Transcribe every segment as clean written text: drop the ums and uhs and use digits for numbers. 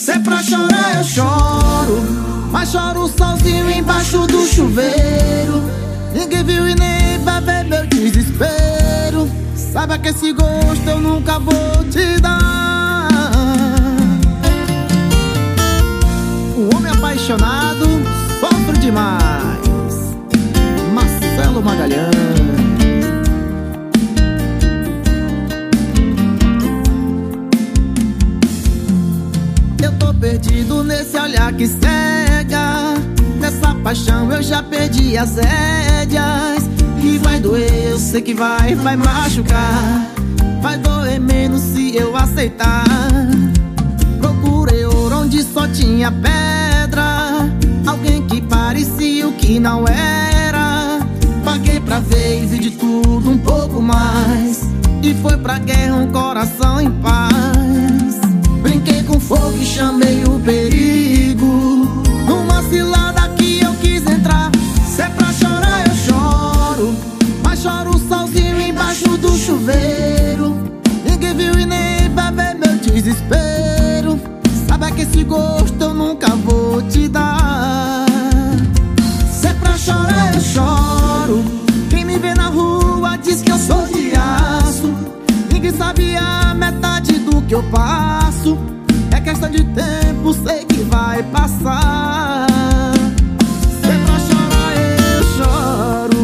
Se é pra chorar eu choro, mas choro sozinho embaixo do chuveiro. Ninguém viu e nem vai ver meu desespero. Saiba que esse gosto eu nunca vou te dar. Um homem apaixonado sofre demais. Marcelo Magalhães. Eu tô perdido nesse olhar que cega. Nessa paixão eu já perdi as rédeas. E vai doer, eu sei que vai machucar. Vai doer menos se eu aceitar. Procurei ouro onde só tinha pedra. Alguém que parecia o que não era. Paguei pra ver e vi de tudo um pouco mais. E foi pra guerra um coração em paz. Brinquei com fogo e chamei o perigo. Numa cilada que eu quis entrar. Se é pra chorar eu choro, mas choro sozinho embaixo do chuveiro. Ninguém viu e nem vai ver meu desespero. Sabe que esse gosto eu nunca vou te dar. Se é pra chorar eu choro. Quem me vê na rua diz que eu sou de aço. Ninguém sabe a metade do que eu passo. É questão de tempo, sei que vai passar. Se é pra chorar eu choro.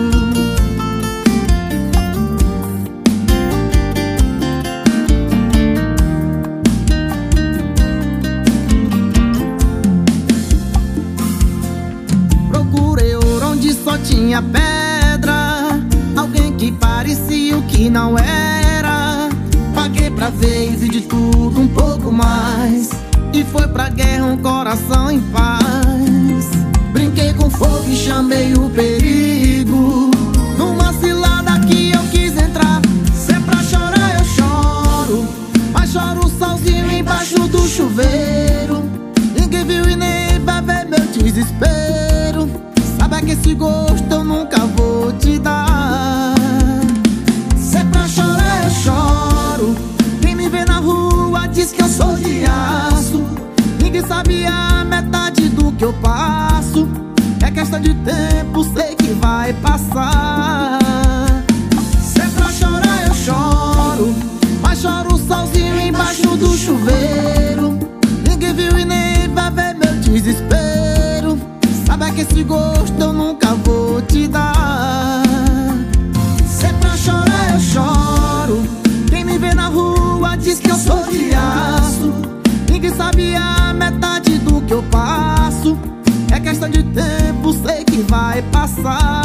Procurei ouro onde só tinha pedra. Alguém que parecia o que não era. Paguei pra ver e vi de tudo um pouco mais. E foi pra guerra um coração em paz. Brinquei com fogo e chamei o perigo. Numa cilada que eu quis entrar. Se é pra chorar eu choro, mas choro sozinho embaixo do chuveiro. Ninguém viu e nem vai ver meu desespero. Sabe que esse gosto eu nunca vou te dar. Se é pra chorar eu choro. Quem me vê na rua diz que eu sou de aço. Ninguém sabe a metade do que eu passo. É questão de tempo, sei que vai passar. Se é pra chorar eu choro, mas choro sozinho embaixo do chuveiro. Ninguém viu e nem vai ver meu desespero. Sabe que esse gosto eu nunca vou te dar. Se é pra chorar eu choro. Quem me vê na rua diz que eu sou de aço. Ninguém sabe a metade do que eu passo. É questão de tempo, sei que vai passar.